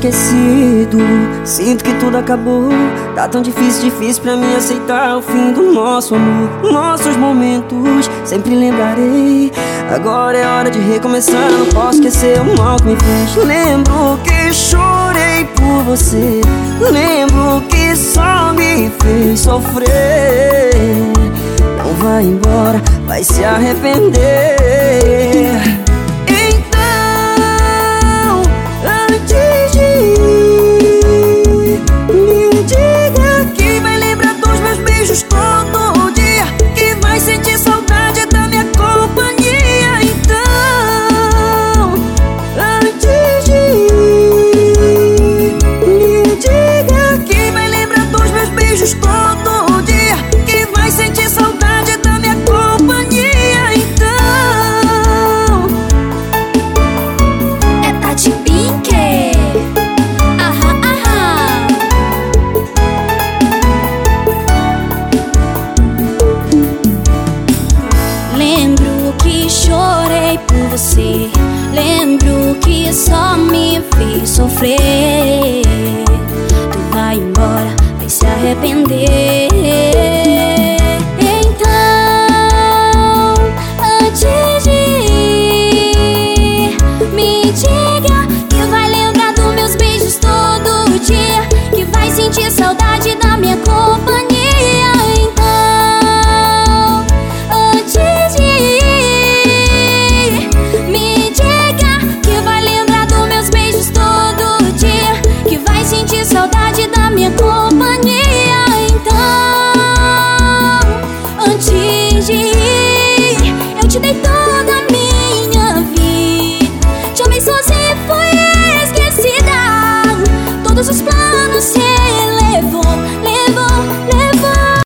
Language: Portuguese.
esquecido. Sinto que tudo acabou. Tá tão difícil pra mim aceitar o fim do nosso amor. Nossos momentos sempre lembrarei. Agora é hora de recomeçar. Não posso esquecer o mal que me fez. Lembro que chorei por você. Lembro que só me fez sofrer. Não vai embora, vai se arrepender.